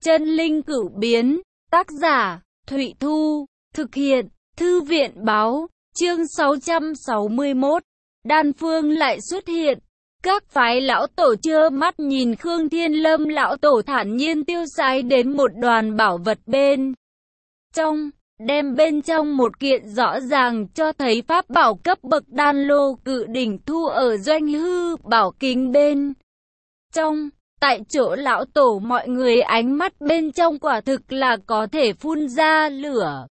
Chân linh cửu biến, tác giả, Thụy Thu, thực hiện, Thư viện báo, chương 661, đan phương lại xuất hiện. Các phái lão tổ trơ mắt nhìn Khương Thiên Lâm lão tổ thản nhiên tiêu sái đến một đoàn bảo vật bên trong, đem bên trong một kiện rõ ràng cho thấy pháp bảo cấp bậc đan lô cự đỉnh thu ở doanh hư bảo kính bên trong. Tại chỗ lão tổ mọi người ánh mắt bên trong quả thực là có thể phun ra lửa.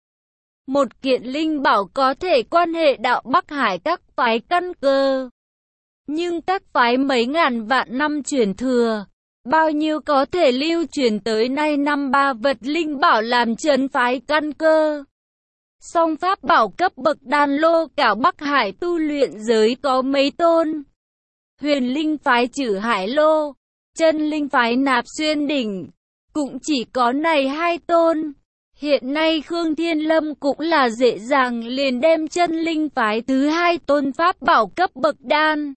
Một kiện linh bảo có thể quan hệ đạo Bắc Hải các phái căn cơ. Nhưng các phái mấy ngàn vạn năm truyền thừa, bao nhiêu có thể lưu truyền tới nay năm ba vật linh bảo làm trấn phái căn cơ. Song pháp bảo cấp bậc đan lô cả Bắc Hải tu luyện giới có mấy tôn. Huyền linh phái Trử Hải Lô, chân linh phái Nạp Xuyên Đỉnh, cũng chỉ có này hai tôn. Hiện nay Khương Thiên Lâm cũng là dễ dàng liền đem chân linh phái thứ hai tôn pháp bảo cấp bậc đan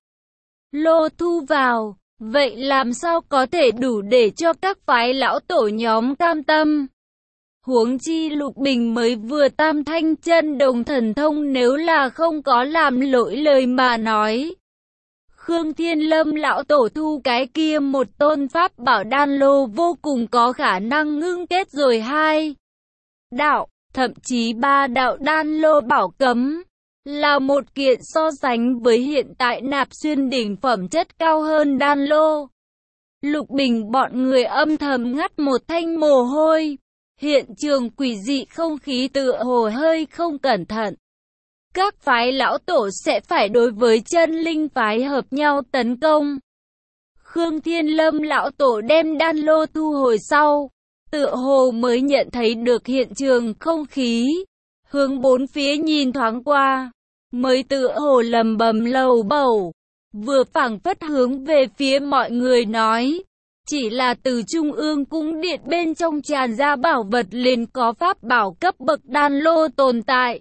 lô thu vào, vậy làm sao có thể đủ để cho các phái lão tổ nhóm cam tâm. Huống chi Lục Bình mới vừa tam thanh chân đồng thần thông, nếu là không có làm lỗi lời mà nói, Khương Thiên Lâm lão tổ thu cái kia một tôn pháp bảo đan lô vô cùng có khả năng ngưng kết rồi hai đạo, thậm chí ba đạo đan lô bảo cấm, là một kiện so sánh với hiện tại Nạp Xuyên Đỉnh phẩm chất cao hơn đan lô. Lục Bình bọn người âm thầm ngắt một thanh mồ hôi, hiện trường quỷ dị không khí tựa hồ hơi không cẩn thận. Các phái lão tổ sẽ phải đối với chân linh phái hợp nhau tấn công. Khương Thiên Lâm lão tổ đem đan lô thu hồi sau, tựa hồ mới nhận thấy được hiện trường không khí, hướng bốn phía nhìn thoáng qua, mới tựa hồ lầm bầm lầu bầu, vừa phảng phất hướng về phía mọi người nói, chỉ là từ trung ương cung điện bên trong tràn ra bảo vật liền có pháp bảo cấp bậc đan lô tồn tại.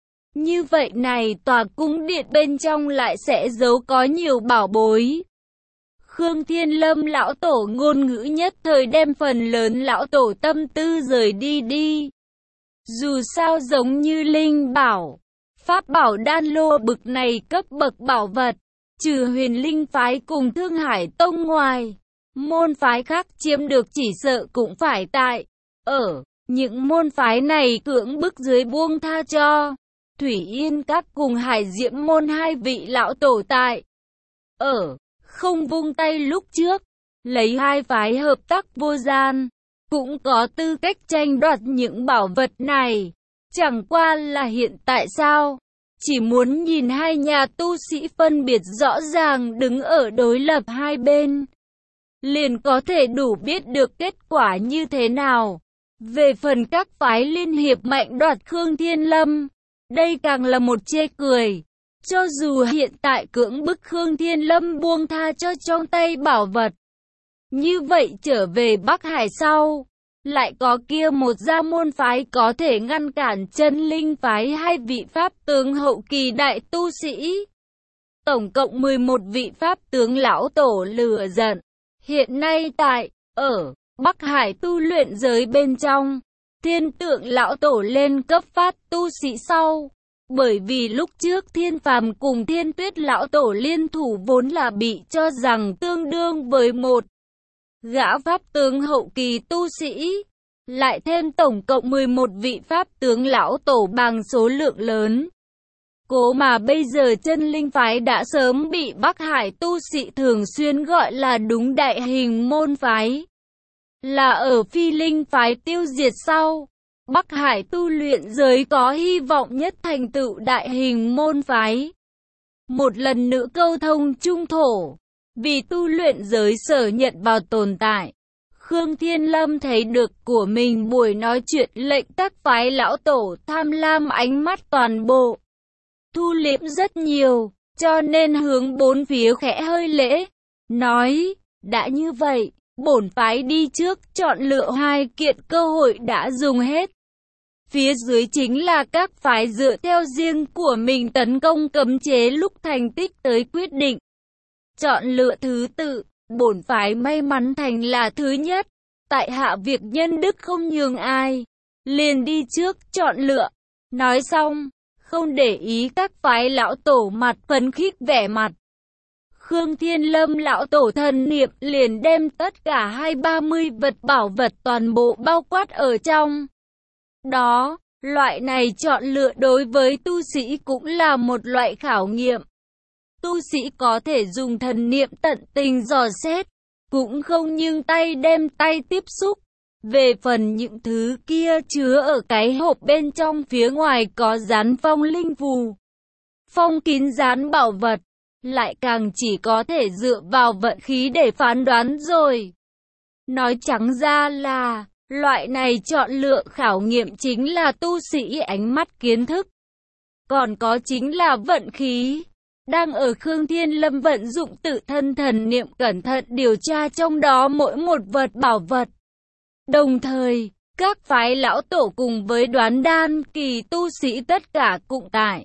Như vậy này tòa cung điện bên trong lại sẽ giấu có nhiều bảo bối. Khương Thiên Lâm lão tổ ngôn ngữ nhất thời đem phần lớn lão tổ tâm tư rời đi. Dù sao giống như linh bảo, pháp bảo đan lô bực này cấp bậc bảo vật, trừ Huyền Linh phái cùng Thương Hải Tông ngoài, môn phái khác chiếm được chỉ sợ cũng phải tại ở những môn phái này cưỡng bức dưới buông tha cho Thủy Yên các cùng Hải Diễm môn hai vị lão tổ tại ở không vung tay lúc trước, lấy hai phái hợp tác vô gian, cũng có tư cách tranh đoạt những bảo vật này. Chẳng qua là hiện tại sao? Chỉ muốn nhìn hai nhà tu sĩ phân biệt rõ ràng đứng ở đối lập hai bên, liền có thể đủ biết được kết quả như thế nào. Về phần các phái liên hiệp mạnh đoạt Khương Thiên Lâm, đây càng là một chê cười. Cho dù hiện tại cưỡng bức Khương Thiên Lâm buông tha cho trong tay bảo vật, như vậy trở về Bắc Hải sau, lại có kia một gia môn phái có thể ngăn cản chân linh phái hai vị pháp tướng hậu kỳ đại tu sĩ. Tổng cộng 11 vị pháp tướng lão tổ lửa giận. Hiện nay tại, ở Bắc Hải tu luyện giới bên trong, Thiên Tượng lão tổ lên cấp phát tu sĩ sau. Bởi vì lúc trước Thiên Phàm cùng Thiên Tuyết lão tổ liên thủ vốn là bị cho rằng tương đương với một gã pháp tướng hậu kỳ tu sĩ, lại thêm tổng cộng 11 vị pháp tướng lão tổ bằng số lượng lớn. Cố mà bây giờ chân linh phái đã sớm bị Bắc Hải tu sĩ thường xuyên gọi là đúng đại hình môn phái, là ở Phi Linh phái tiêu diệt sau, Bắc Hải tu luyện giới có hy vọng nhất thành tựu đại hình môn phái. Một lần nữa câu thông trung thổ, vì tu luyện giới sở nhận vào tồn tại. Khương Thiên Lâm thấy được của mình buổi nói chuyện lệnh các phái lão tổ tham lam ánh mắt toàn bộ thu liễm rất nhiều, cho nên hướng bốn phía khẽ hơi lễ, nói, đã như vậy, bổn phái đi trước chọn lựa hai kiện cơ hội đã dùng hết. Phía dưới chính là các phái dựa theo riêng của mình tấn công cấm chế lúc thành tích tới quyết định. Chọn lựa thứ tự, bổn phái may mắn thành là thứ nhất. tại hạ việc nhân đức không nhường ai, liền đi trước chọn lựa. Nói xong, không để ý các phái lão tổ mặt phấn khích vẻ mặt. Khương Thiên Lâm lão tổ thần niệm liền đem tất cả 230 vật bảo vật toàn bộ bao quát ở trong. Đó, loại này chọn lựa đối với tu sĩ cũng là một loại khảo nghiệm. Tu sĩ có thể dùng thần niệm tận tình dò xét, cũng không nhưng tay đem tay tiếp xúc. Về phần những thứ kia chứa ở cái hộp bên trong phía ngoài có dán phong linh phù, phong kín dán bảo vật, lại càng chỉ có thể dựa vào vận khí để phán đoán rồi. Nói trắng ra là, loại này chọn lựa khảo nghiệm chính là tu sĩ ánh mắt kiến thức. Còn có chính là vận khí. Đang ở Khương Thiên Lâm vận dụng tự thân thần niệm cẩn thận điều tra trong đó mỗi một vật bảo vật. Đồng thời, các phái lão tổ cùng với đoán đan kỳ tu sĩ tất cả cũng tại.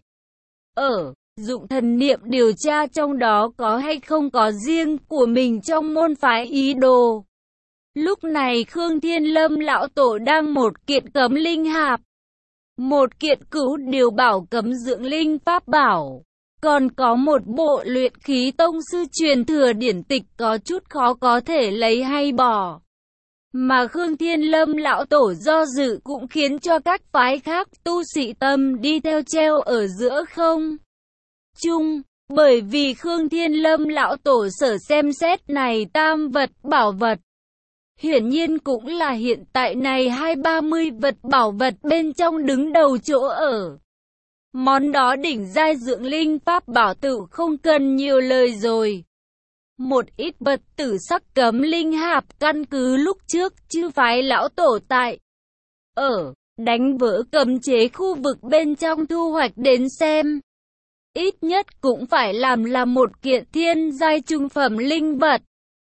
Dụng thần niệm điều tra trong đó có hay không có riêng của mình trong môn phái ý đồ. Lúc này Khương Thiên Lâm lão tổ đang một kiện cấm linh hạp, một kiện cửu điều bảo cấm dưỡng linh pháp bảo, còn có một bộ luyện khí tông sư truyền thừa điển tịch có chút khó có thể lấy hay bỏ. Mà Khương Thiên Lâm lão tổ do dự cũng khiến cho các phái khác tu sĩ tâm đi theo treo ở giữa không chung, bởi vì Khương Thiên Lâm lão tổ sở xem xét này tam vật bảo vật. Hiển nhiên cũng là hiện tại này 230 vật bảo vật bên trong đứng đầu chỗ ở. Món đó đỉnh giai dưỡng linh pháp bảo tự không cần nhiều lời rồi. Một ít vật tử sắc cấm linh hạp căn cứ lúc trước chư phái lão tổ tại đánh vỡ cấm chế khu vực bên trong thu hoạch đến xem. Ít nhất cũng phải làm là một kiện thiên giai trung phẩm linh vật.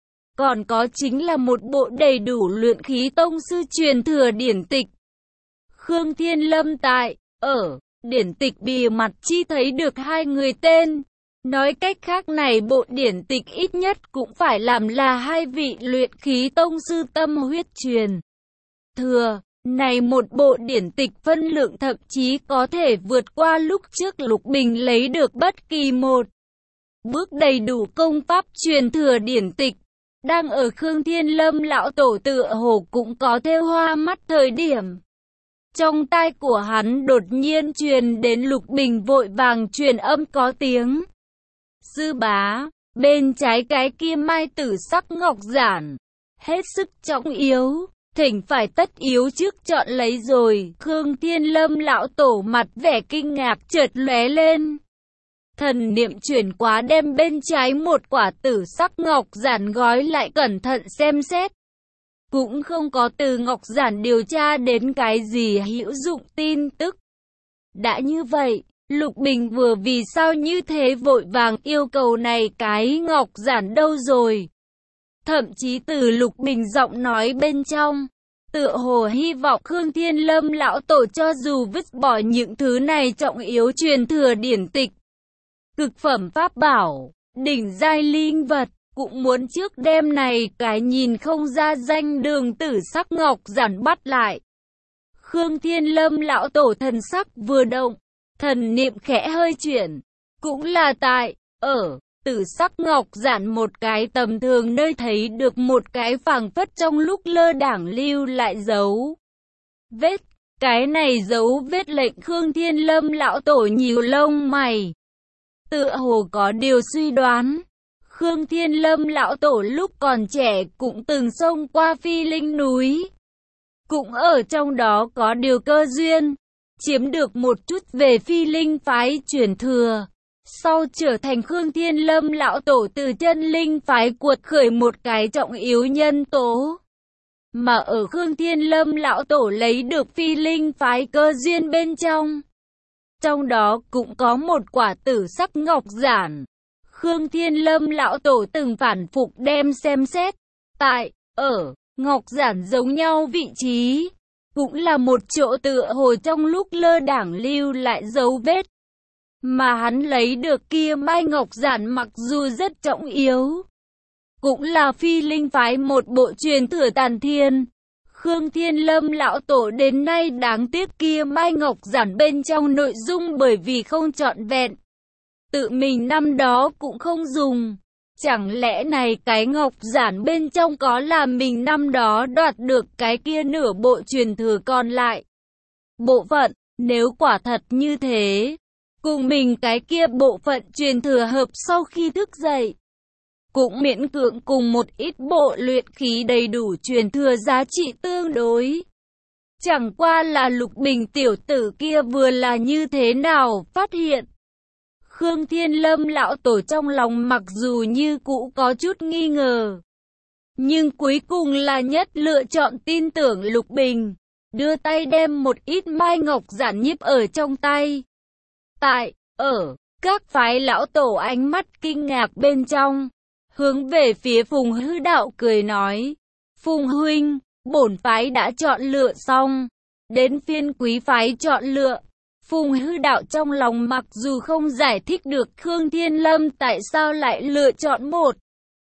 Còn có chính là một bộ đầy đủ luyện khí tông sư truyền thừa điển tịch. Khương Thiên Lâm tại điển tịch bìa mặt chi thấy được hai người tên. Nói cách khác này bộ điển tịch ít nhất cũng phải làm là hai vị luyện khí tông sư tâm huyết truyền thừa. Này một bộ điển tịch phân lượng thậm chí có thể vượt qua lúc trước Lục Bình lấy được bất kỳ một bước đầy đủ công pháp truyền thừa điển tịch. Đang ở Khương Thiên Lâm lão tổ tựa hồ cũng có theo hoa mắt thời điểm. Trong tai của hắn đột nhiên truyền đến Lục Bình vội vàng truyền âm có tiếng. Sư bá, bên trái cái kia mai tử sắc ngọc giản, hết sức trọng yếu, thỉnh phải tất yếu trước chọn lấy rồi. Khương Thiên Lâm lão tổ mặt vẻ kinh ngạc chợt lóe lên. Thần niệm chuyển quá đem bên trái một quả tử sắc ngọc giản gói lại cẩn thận xem xét. Cũng không có từ ngọc giản điều tra đến cái gì hữu dụng tin tức. Đã như vậy, Lục Bình vừa vì sao như thế vội vàng yêu cầu này cái ngọc giản đâu rồi. Thậm chí từ Lục Bình giọng nói bên trong, tựa hồ hy vọng Khương Thiên Lâm lão tổ cho dù vứt bỏ những thứ này trọng yếu truyền thừa điển tịch, cực phẩm pháp bảo, đỉnh giai linh vật, cũng muốn trước đêm này cái nhìn không ra danh đường tử sắc ngọc giản bắt lại. Khương Thiên Lâm lão tổ thần sắc vừa động, thần niệm khẽ hơi chuyển, cũng là tại, tử sắc ngọc giản một cái tầm thường nơi thấy được một cái phảng phất trong lúc lơ đãng lưu lại dấu vết. Cái này dấu vết lệnh Khương Thiên Lâm lão tổ nhíu lông mày, tựa hồ có điều suy đoán. Khương Thiên Lâm lão tổ lúc còn trẻ cũng từng xông qua Phi Linh núi, cũng ở trong đó có điều cơ duyên, chiếm được một chút về Phi Linh phái truyền thừa. Sau trở thành Khương Thiên Lâm lão tổ từ chân linh phái cuột khởi một cái trọng yếu nhân tố. Mà ở Khương Thiên Lâm lão tổ lấy được Phi Linh phái cơ duyên bên trong. Trong đó cũng có một quả tử sắc ngọc giản. Khương Thiên Lâm lão tổ từng phản phục đem xem xét. Tại, ngọc giản giống nhau vị trí. Cũng là một chỗ tựa hồ trong lúc lơ đãng lưu lại dấu vết. Mà hắn lấy được kia mai ngọc giản mặc dù rất trọng yếu, cũng là Phi Linh phái một bộ truyền thừa tàn thiên. Khương Thiên Lâm lão tổ đến nay đáng tiếc kia mai ngọc giản bên trong nội dung bởi vì không trọn vẹn. Tự mình năm đó cũng không dùng. Chẳng lẽ này cái ngọc giản bên trong có là mình năm đó đoạt được cái kia nửa bộ truyền thừa còn lại? Bộ phận, nếu quả thật như thế, cùng mình cái kia bộ phận truyền thừa hợp sau khi thức dậy, cũng miễn cưỡng cùng một ít bộ luyện khí đầy đủ truyền thừa giá trị tương đối. Chẳng qua là Lục Bình tiểu tử kia vừa là như thế nào phát hiện. Khương Thiên Lâm lão tổ trong lòng mặc dù như cũ có chút nghi ngờ, nhưng cuối cùng là nhất lựa chọn tin tưởng Lục Bình, đưa tay đem một ít mai ngọc giản nhiếp ở trong tay. Các phái lão tổ ánh mắt kinh ngạc bên trong, hướng về phía Phùng Hư Đạo cười nói, Phùng huynh, bổn phái đã chọn lựa xong, đến phiên quý phái chọn lựa. Phùng Hư Đạo trong lòng mặc dù không giải thích được Khương Thiên Lâm tại sao lại lựa chọn một.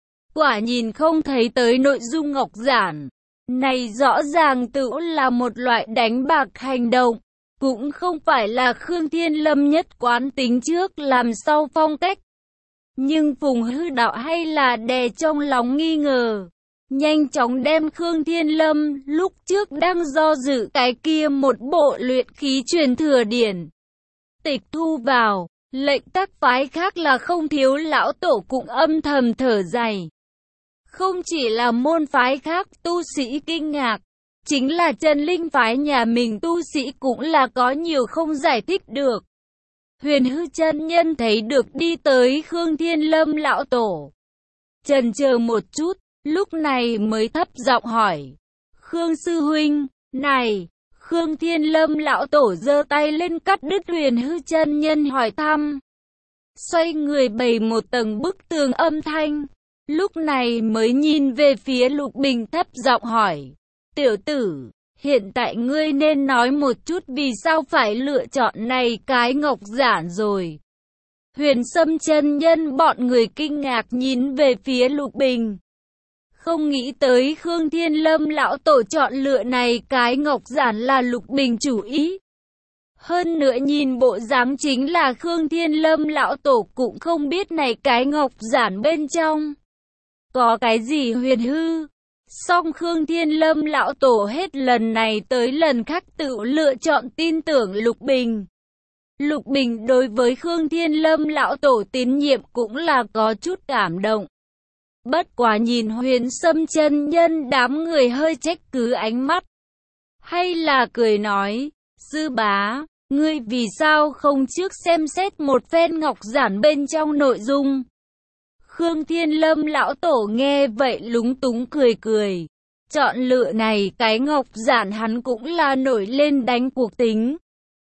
Quả nhìn không thấy tới nội dung ngọc giản. Này rõ ràng tự là một loại đánh bạc hành động. Cũng không phải là Khương Thiên Lâm nhất quán tính trước làm sau phong cách. Nhưng Phùng Hư Đạo hay là đè trong lòng nghi ngờ. Nhanh chóng đem Khương Thiên Lâm lúc trước đang do dự cái kia một bộ luyện khí truyền thừa điển tịch thu vào, lệnh các phái khác là không thiếu lão tổ cũng âm thầm thở dài. Không chỉ là môn phái khác tu sĩ kinh ngạc, chính là Chân Linh phái nhà mình tu sĩ cũng là có nhiều không giải thích được. Huyền Hư chân nhân thấy được đi tới Khương Thiên Lâm lão tổ, chần chờ một chút, lúc này mới thấp giọng hỏi, Khương sư huynh, này, Khương Thiên Lâm lão tổ giơ tay lên cắt đứt Huyền Hư chân nhân hỏi thăm. Xoay người bày một tầng bức tường âm thanh, lúc này mới nhìn về phía Lục Bình thấp giọng hỏi, tiểu tử, hiện tại ngươi nên nói một chút vì sao phải lựa chọn này cái ngọc giản rồi. Huyền Sâm chân nhân bọn người kinh ngạc nhìn về phía Lục Bình. Không nghĩ tới Khương Thiên Lâm lão tổ chọn lựa này cái ngọc giản là Lục Bình chủ ý. Hơn nữa nhìn bộ dáng chính là Khương Thiên Lâm lão tổ cũng không biết này cái ngọc giản bên trong có cái gì huyền hư. Song Khương Thiên Lâm lão tổ hết lần này tới lần khác tự lựa chọn tin tưởng Lục Bình. Lục Bình đối với Khương Thiên Lâm lão tổ tín nhiệm cũng là có chút cảm động. Bất quá nhìn Huyền Sâm chân nhân đám người hơi trách cứ ánh mắt, hay là cười nói, sư bá, ngươi vì sao không trước xem xét một phen ngọc giản bên trong nội dung. Khương Thiên Lâm lão tổ nghe vậy lúng túng cười cười. Chọn lựa này cái ngọc giản hắn cũng là nổi lên đánh cuộc tính.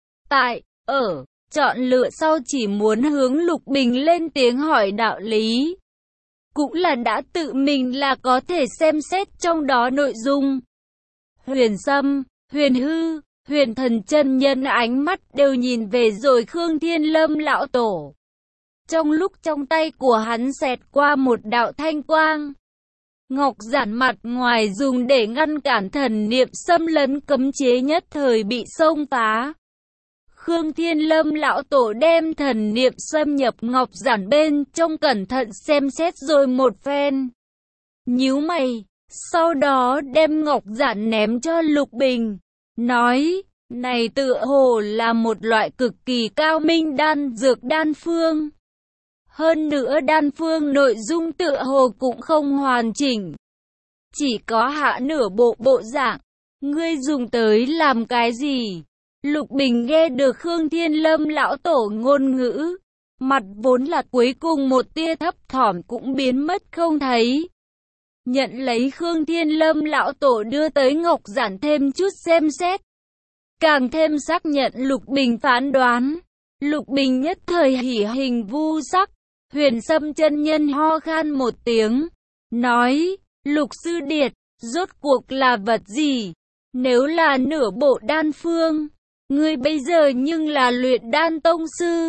Chọn lựa sau chỉ muốn hướng Lục Bình lên tiếng hỏi đạo lý. Cũng là đã tự mình là có thể xem xét trong đó nội dung. Huyền Sâm, Huyền Hư, Huyền Thần chân nhân ánh mắt đều nhìn về rồi Khương Thiên Lâm lão tổ. Trong lúc trong tay của hắn xẹt qua một đạo thanh quang, ngọc giản mặt ngoài dùng để ngăn cản thần niệm xâm lấn cấm chế nhất thời bị xông phá. Khương Thiên Lâm lão tổ đem thần niệm xâm nhập ngọc giản bên trong cẩn thận xem xét rồi một phen. Nhíu mày, sau đó đem ngọc giản ném cho Lục Bình, nói, này tựa hồ là một loại cực kỳ cao minh đan dược đan phương. Hơn nữa đan phương nội dung tựa hồ cũng không hoàn chỉnh, chỉ có hạ nửa bộ dạng, ngươi dùng tới làm cái gì? Lục Bình nghe được Khương Thiên Lâm lão tổ ngôn ngữ, mặt vốn là cuối cùng một tia thấp thỏm cũng biến mất không thấy. Nhận lấy Khương Thiên Lâm lão tổ đưa tới ngọc giản thêm chút xem xét, càng thêm xác nhận Lục Bình phán đoán. Lục Bình nhất thời hỉ hình vu sắc. Huyền Sâm chân nhân ho khan một tiếng, nói, Lục sư điệt, rốt cuộc là vật gì? Nếu là nửa bộ đan phương, ngươi bây giờ nhưng là luyện đan tông sư,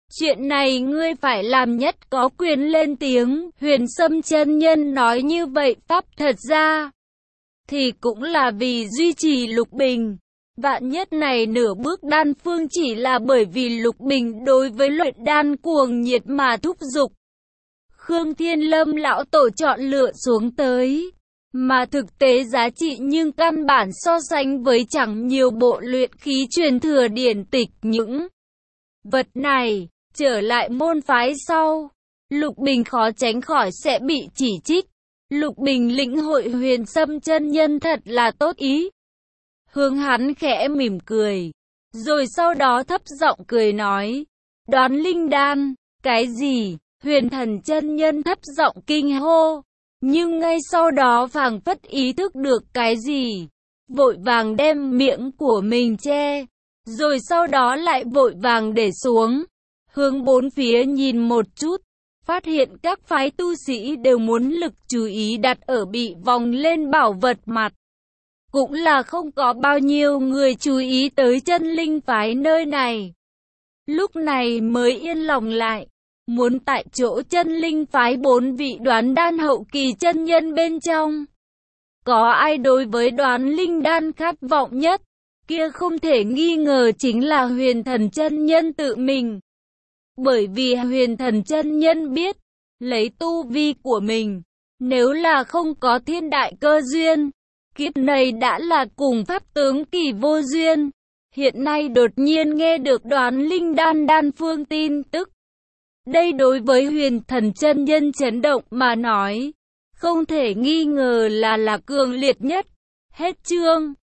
Chuyện này ngươi phải làm nhất có quyền lên tiếng. Huyền Sâm chân nhân nói như vậy pháp thật ra thì cũng là vì duy trì Lục Bình. Vạn nhất này nửa bước đan phương chỉ là bởi vì Lục Bình đối với luyện đan cuồng nhiệt mà thúc giục. Khương Thiên Lâm lão tổ chọn lựa xuống tới, mà thực tế giá trị nhưng căn bản so sánh với chẳng nhiều bộ luyện khí truyền thừa điển tịch. Những vật này trở lại môn phái sau, Lục Bình khó tránh khỏi sẽ bị chỉ trích. Lục Bình lĩnh hội Huyền Sâm chân nhân thật là tốt ý. Hướng hắn khẽ mỉm cười, rồi sau đó thấp giọng cười nói, đoán linh đan, cái gì? Huyền Thần chân nhân thấp giọng kinh hô, nhưng ngay sau đó phảng phất ý thức được cái gì, vội vàng đem miệng của mình che, rồi sau đó lại vội vàng để xuống, hướng bốn phía nhìn một chút, phát hiện các phái tu sĩ đều muốn lực chú ý đặt ở bị vòng lên bảo vật mặt. Cũng là không có bao nhiêu người chú ý tới chân linh phái nơi này. Lúc này mới yên lòng lại, muốn tại chỗ chân linh phái 4 vị đoán đan hậu kỳ chân nhân bên trong. Có ai đối với đoán linh đan khát vọng nhất, kia không thể nghi ngờ chính là Huyền Thần chân nhân tự mình. Bởi vì Huyền Thần chân nhân biết, lấy tu vi của mình, nếu là không có thiên đại cơ duyên, kiếp này đã là cùng pháp tướng kỳ vô duyên. Hiện nay đột nhiên nghe được đoán linh đan đan phương tin tức. Đây đối với Huyền Thần chân nhân chấn động mà nói, không thể nghi ngờ là cường liệt nhất. Hết chương.